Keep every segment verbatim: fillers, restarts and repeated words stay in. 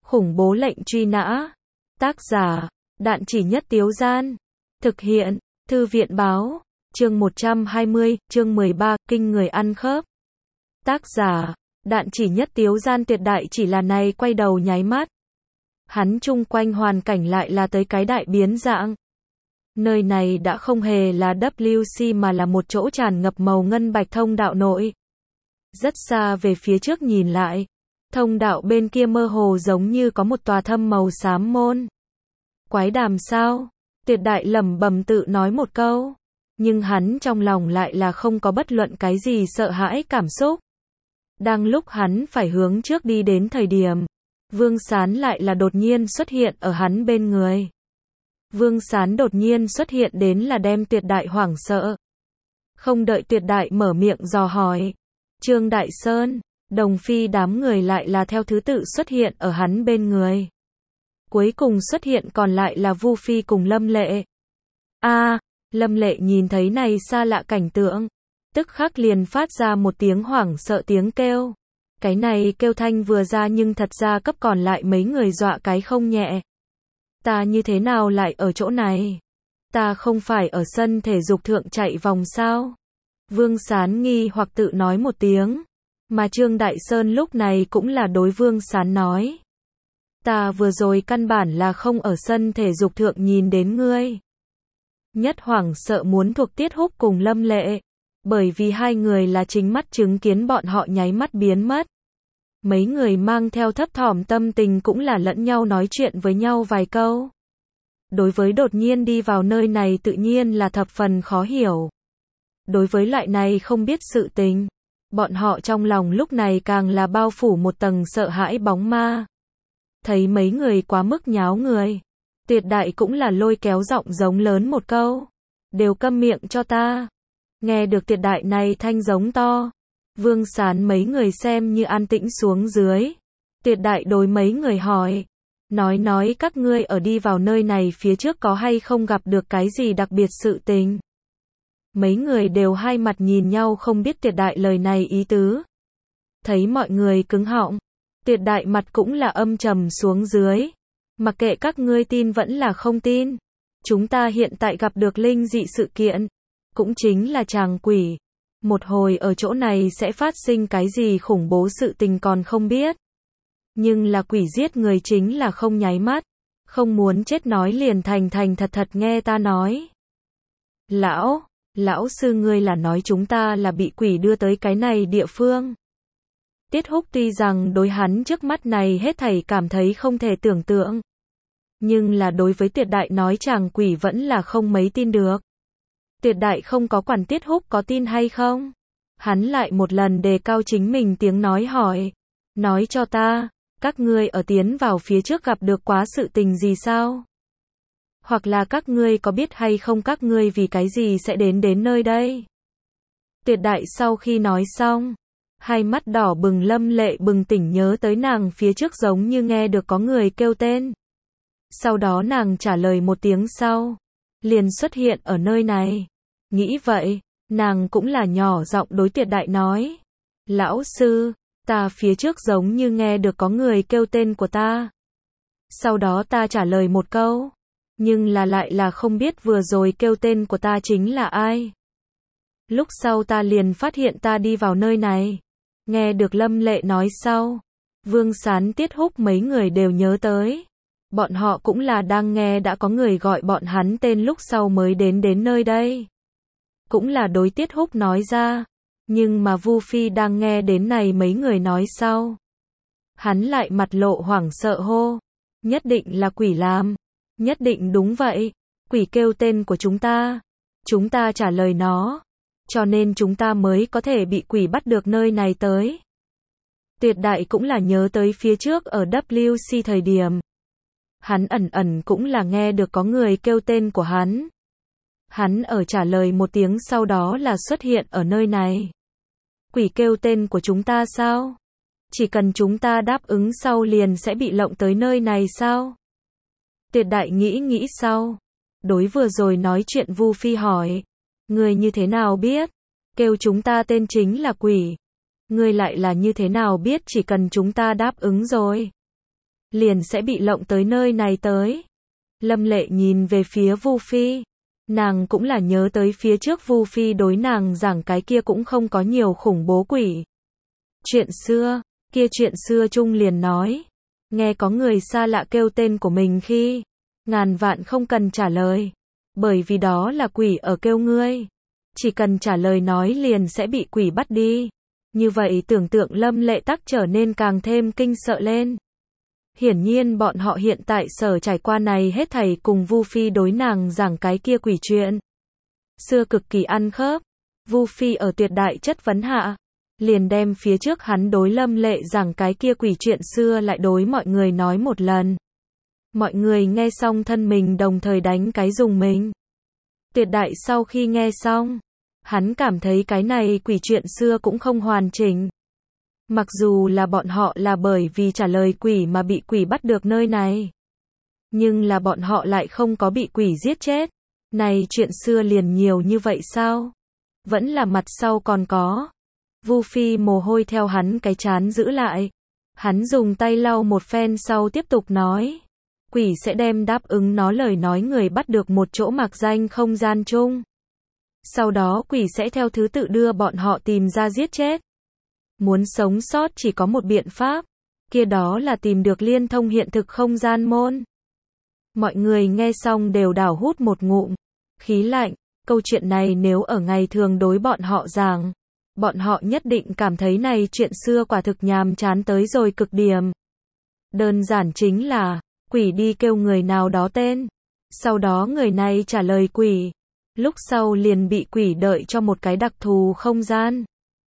Khủng bố lệnh truy nã. Tác giả, Đạn Chỉ Nhất Tiếu Gian. Thực hiện, Thư viện Báo. Chương một trăm hai mươi, chương mười ba, Kinh Người Ăn Khớp. Tác giả, Đạn Chỉ Nhất Tiếu Gian. Tuyệt đại chỉ là này quay đầu nháy mắt. Hắn chung quanh hoàn cảnh lại là tới cái đại biến dạng. Nơi này đã không hề là W C mà là một chỗ tràn ngập màu ngân bạch thông đạo nội. Rất xa về phía trước nhìn lại, thông đạo bên kia mơ hồ giống như có một tòa thâm màu xám môn. Quái đàm sao? Tuyệt đại lẩm bẩm tự nói một câu. Nhưng hắn trong lòng lại là không có bất luận cái gì sợ hãi cảm xúc. Đang lúc hắn phải hướng trước đi đến thời điểm, Vương Sán lại là đột nhiên xuất hiện ở hắn bên người. Vương Sán đột nhiên xuất hiện đến là đem tuyệt đại hoảng sợ. Không đợi tuyệt đại mở miệng dò hỏi, Trương Đại Sơn, Đồng Phi đám người lại là theo thứ tự xuất hiện ở hắn bên người. Cuối cùng xuất hiện còn lại là Vu Phi cùng Lâm Lệ. A, Lâm Lệ nhìn thấy này xa lạ cảnh tượng, tức khắc liền phát ra một tiếng hoảng sợ tiếng kêu. Cái này kêu thanh vừa ra nhưng thật ra cấp còn lại mấy người dọa cái không nhẹ. Ta như thế nào lại ở chỗ này? Ta không phải ở sân thể dục thượng chạy vòng sao? Vương Sán nghi hoặc tự nói một tiếng. Mà Trương Đại Sơn lúc này cũng là đối Vương Sán nói. Ta vừa rồi căn bản là không ở sân thể dục thượng nhìn đến ngươi. Nhất hoảng sợ muốn thuộc Tiết Húc cùng Lâm Lệ. Bởi vì hai người là chính mắt chứng kiến bọn họ nháy mắt biến mất. Mấy người mang theo thấp thỏm tâm tình cũng là lẫn nhau nói chuyện với nhau vài câu. Đối với đột nhiên đi vào nơi này tự nhiên là thập phần khó hiểu. Đối với loại này không biết sự tình, bọn họ trong lòng lúc này càng là bao phủ một tầng sợ hãi bóng ma. Thấy mấy người quá mức nháo người, tuyệt đại cũng là lôi kéo giọng giống lớn một câu. Đều câm miệng cho ta. Nghe được tuyệt đại này thanh giống to. Vương Sán mấy người xem như an tĩnh xuống dưới. Tuyệt đại đối mấy người hỏi. Nói nói các ngươi ở đi vào nơi này phía trước có hay không gặp được cái gì đặc biệt sự tình. Mấy người đều hai mặt nhìn nhau không biết tuyệt đại lời này ý tứ. Thấy mọi người cứng họng. Tuyệt đại mặt cũng là âm trầm xuống dưới. Mặc kệ các ngươi tin vẫn là không tin. Chúng ta hiện tại gặp được linh dị sự kiện. Cũng chính là tràng quỷ. Một hồi ở chỗ này sẽ phát sinh cái gì khủng bố sự tình còn không biết. Nhưng là quỷ giết người chính là không nháy mắt. Không muốn chết nói liền thành thành thật thật nghe ta nói. Lão, lão sư ngươi là nói chúng ta là bị quỷ đưa tới cái này địa phương. Tiết Húc tuy rằng đối hắn trước mắt này hết thảy cảm thấy không thể tưởng tượng. Nhưng là đối với tuyệt đại nói chàng quỷ vẫn là không mấy tin được. Tuyệt đại không có quản Tiết Húc có tin hay không. Hắn lại một lần đề cao chính mình tiếng nói hỏi. Nói cho ta, các ngươi ở tiến vào phía trước gặp được quá sự tình gì sao? Hoặc là các ngươi có biết hay không các ngươi vì cái gì sẽ đến đến nơi đây? Tuyệt đại sau khi nói xong, hai mắt đỏ bừng Lâm Lệ bừng tỉnh nhớ tới nàng phía trước giống như nghe được có người kêu tên. Sau đó nàng trả lời một tiếng sau, liền xuất hiện ở nơi này. Nghĩ vậy, nàng cũng là nhỏ giọng đối tuyệt đại nói. Lão sư, ta phía trước giống như nghe được có người kêu tên của ta. Sau đó ta trả lời một câu. Nhưng là lại là không biết vừa rồi kêu tên của ta chính là ai. Lúc sau ta liền phát hiện ta đi vào nơi này. Nghe được Lâm Lệ nói sau. Vương Sán Tiết Húc mấy người đều nhớ tới. Bọn họ cũng là đang nghe đã có người gọi bọn hắn tên lúc sau mới đến đến nơi đây. Cũng là đối Tiết Húc nói ra. Nhưng mà Vu Phi đang nghe đến này mấy người nói sau. Hắn lại mặt lộ hoảng sợ hô. Nhất định là quỷ làm. Nhất định đúng vậy. Quỷ kêu tên của chúng ta. Chúng ta trả lời nó. Cho nên chúng ta mới có thể bị quỷ bắt được nơi này tới. Tuyệt đại cũng là nhớ tới phía trước ở W C thời điểm. Hắn ẩn ẩn cũng là nghe được có người kêu tên của hắn. Hắn ở trả lời một tiếng sau đó là xuất hiện ở nơi này. Quỷ kêu tên của chúng ta sao? Chỉ cần chúng ta đáp ứng sau liền sẽ bị lộng tới nơi này sao? Tuyệt đại nghĩ nghĩ sau. Đối vừa rồi nói chuyện Vu Phi hỏi. Người như thế nào biết? Kêu chúng ta tên chính là quỷ. Người lại là như thế nào biết chỉ cần chúng ta đáp ứng rồi? liền sẽ bị lộng tới nơi này tới. Lâm Lệ nhìn về phía Vu Phi. Nàng cũng là nhớ tới phía trước Vu Phi đối nàng giảng cái kia cũng không có nhiều khủng bố quỷ. Chuyện xưa, kia chuyện xưa chung liền nói. Nghe có người xa lạ kêu tên của mình khi, ngàn vạn không cần trả lời. Bởi vì đó là quỷ ở kêu ngươi. Chỉ cần trả lời nói liền sẽ bị quỷ bắt đi. Như vậy tưởng tượng Lâm Lệ tắc trở nên càng thêm kinh sợ lên. Hiển nhiên bọn họ hiện tại sở trải qua này hết thảy cùng Vu Phi đối nàng giảng cái kia quỷ chuyện. Xưa cực kỳ ăn khớp. Vu Phi ở tuyệt đại chất vấn hạ, liền đem phía trước hắn đối Lâm Lệ giảng cái kia quỷ chuyện xưa lại đối mọi người nói một lần. Mọi người nghe xong thân mình đồng thời đánh cái dùng mình. Tuyệt đại sau khi nghe xong, hắn cảm thấy cái này quỷ chuyện xưa cũng không hoàn chỉnh. Mặc dù là bọn họ là bởi vì trả lời quỷ mà bị quỷ bắt được nơi này. Nhưng là bọn họ lại không có bị quỷ giết chết. Này chuyện xưa liền nhiều như vậy sao? Vẫn là mặt sau còn có. Vu Phi mồ hôi theo hắn cái chán giữ lại. Hắn dùng tay lau một phen sau tiếp tục nói. Quỷ sẽ đem đáp ứng nó lời nói người bắt được một chỗ mạc danh không gian chung. Sau đó quỷ sẽ theo thứ tự đưa bọn họ tìm ra giết chết. Muốn sống sót chỉ có một biện pháp, kia đó là tìm được liên thông hiện thực không gian môn. Mọi người nghe xong đều đảo hút một ngụm khí lạnh, câu chuyện này nếu ở ngày thường đối bọn họ giảng, bọn họ nhất định cảm thấy này chuyện xưa quả thực nhàm chán tới rồi cực điểm. Đơn giản chính là, quỷ đi kêu người nào đó tên, sau đó người này trả lời quỷ, lúc sau liền bị quỷ đợi cho một cái đặc thù không gian.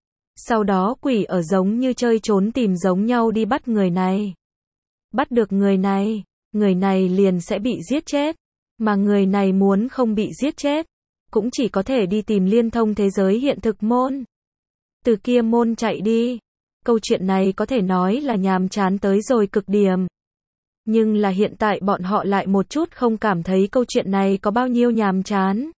Sau đó quỷ ở giống như chơi trốn tìm giống nhau đi bắt người này. Bắt được người này, người này liền sẽ bị giết chết. Mà người này muốn không bị giết chết, cũng chỉ có thể đi tìm liên thông thế giới hiện thực môn. Từ kia môn chạy đi. Câu chuyện này có thể nói là nhàm chán tới rồi cực điểm. Nhưng là hiện tại bọn họ lại một chút không cảm thấy câu chuyện này có bao nhiêu nhàm chán.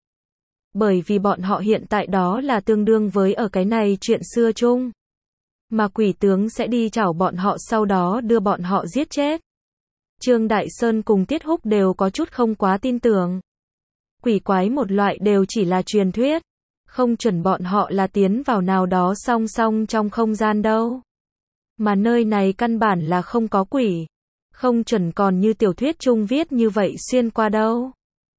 Bởi vì bọn họ hiện tại đó là tương đương với ở cái này chuyện xưa chung. Mà quỷ tướng sẽ đi chảo bọn họ sau đó đưa bọn họ giết chết. Trương Đại Sơn cùng Tiết Húc đều có chút không quá tin tưởng. Quỷ quái một loại đều chỉ là truyền thuyết. Không chuẩn bọn họ là tiến vào nào đó song song trong không gian đâu. Mà nơi này căn bản là không có quỷ. Không chuẩn còn như tiểu thuyết chung viết như vậy xuyên qua đâu.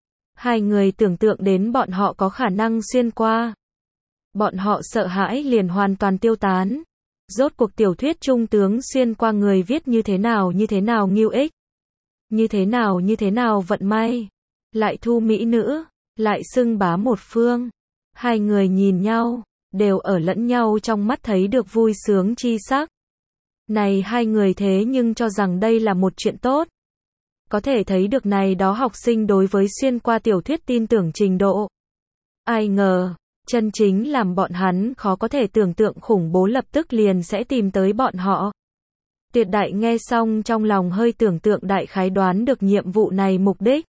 Hai người tưởng tượng đến bọn họ có khả năng xuyên qua. Bọn họ sợ hãi liền hoàn toàn tiêu tán. Rốt cuộc tiểu thuyết trung tướng xuyên qua người viết như thế nào như thế nào nghiêu ích. Như thế nào như thế nào vận may. Lại thu mỹ nữ, lại xưng bá một phương. Hai người nhìn nhau, đều ở lẫn nhau trong mắt thấy được vui sướng chi sắc. Này hai người thế nhưng cho rằng đây là một chuyện tốt. Có thể thấy được này đó học sinh đối với xuyên qua tiểu thuyết tin tưởng trình độ. Ai ngờ, chân chính làm bọn hắn khó có thể tưởng tượng khủng bố lập tức liền sẽ tìm tới bọn họ. Tuyệt đại nghe xong trong lòng hơi tưởng tượng đại khái đoán được nhiệm vụ này mục đích.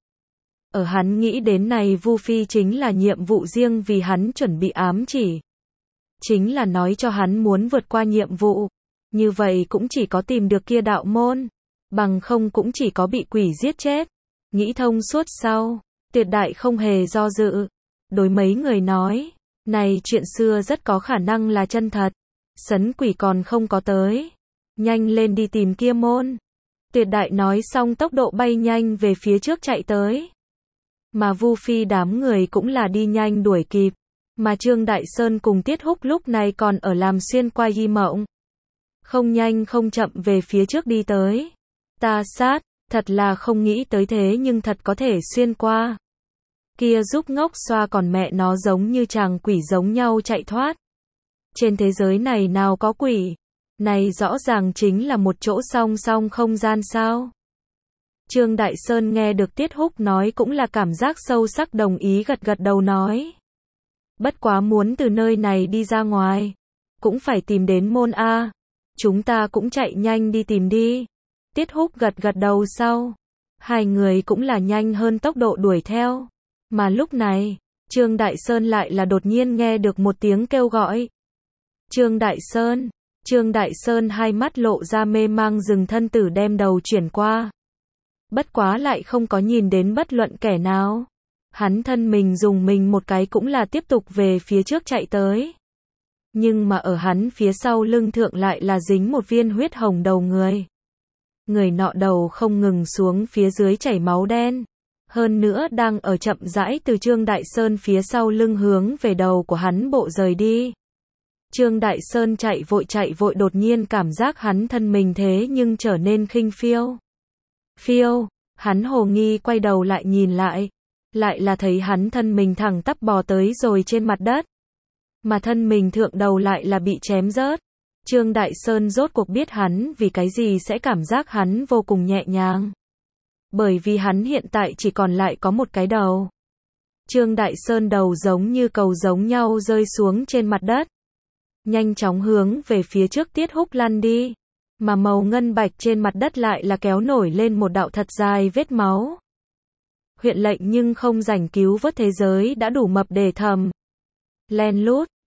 Ở hắn nghĩ đến này Vu Phi chính là nhiệm vụ riêng vì hắn chuẩn bị ám chỉ. Chính là nói cho hắn muốn vượt qua nhiệm vụ. Như vậy cũng chỉ có tìm được kia đạo môn. Bằng không cũng chỉ có bị quỷ giết chết. Nghĩ thông suốt sau, tuyệt đại không hề do dự. Đối mấy người nói, này chuyện xưa rất có khả năng là chân thật. Sấn quỷ còn không có tới. Nhanh lên đi tìm kia môn. Tuyệt đại nói xong tốc độ bay nhanh về phía trước chạy tới. Mà Vu Phi đám người cũng là đi nhanh đuổi kịp. Mà Trương Đại Sơn cùng Tiết Húc lúc này còn ở làm xuyên qua di mộng. Không nhanh không chậm về phía trước đi tới. Ta sát, thật là không nghĩ tới thế nhưng thật có thể xuyên qua. Kia giúp ngốc xoa còn mẹ nó giống như chàng quỷ giống nhau chạy thoát. Trên thế giới này nào có quỷ. Này rõ ràng chính là một chỗ song song không gian sao. Trương Đại Sơn nghe được Tiết Húc nói cũng là cảm giác sâu sắc đồng ý gật gật đầu nói. Bất quá muốn từ nơi này đi ra ngoài. Cũng phải tìm đến môn A. Chúng ta cũng chạy nhanh đi tìm đi. Tiết Húc gật gật đầu sau. Hai người cũng là nhanh hơn tốc độ đuổi theo. Mà lúc này, Trương Đại Sơn lại là đột nhiên nghe được một tiếng kêu gọi. Trương Đại Sơn, Trương Đại Sơn hai mắt lộ ra mê mang dừng thân tử đem đầu chuyển qua. Bất quá lại không có nhìn đến bất luận kẻ nào. Hắn thân mình dùng mình một cái cũng là tiếp tục về phía trước chạy tới. Nhưng mà ở hắn phía sau lưng thượng lại là dính một viên huyết hồng đầu người. Người nọ đầu không ngừng xuống phía dưới chảy máu đen. Hơn nữa đang ở chậm rãi từ Trương Đại Sơn phía sau lưng hướng về đầu của hắn bộ rời đi. Trương Đại Sơn chạy vội chạy vội đột nhiên cảm giác hắn thân mình thế nhưng trở nên khinh phiêu. Phiêu, hắn hồ nghi quay đầu lại nhìn lại. Lại là thấy hắn thân mình thẳng tắp bò tới rồi trên mặt đất. Mà thân mình thượng đầu lại là bị chém rớt. Trương Đại Sơn rốt cuộc biết hắn vì cái gì sẽ cảm giác hắn vô cùng nhẹ nhàng. Bởi vì hắn hiện tại chỉ còn lại có một cái đầu. Trương Đại Sơn đầu giống như cầu giống nhau rơi xuống trên mặt đất. Nhanh chóng hướng về phía trước Tiết Húc lăn đi. Mà màu ngân bạch trên mặt đất lại là kéo nổi lên một đạo thật dài vết máu. Huyện lệnh nhưng không rảnh cứu vớt thế giới đã đủ mập để thầm. Len lút,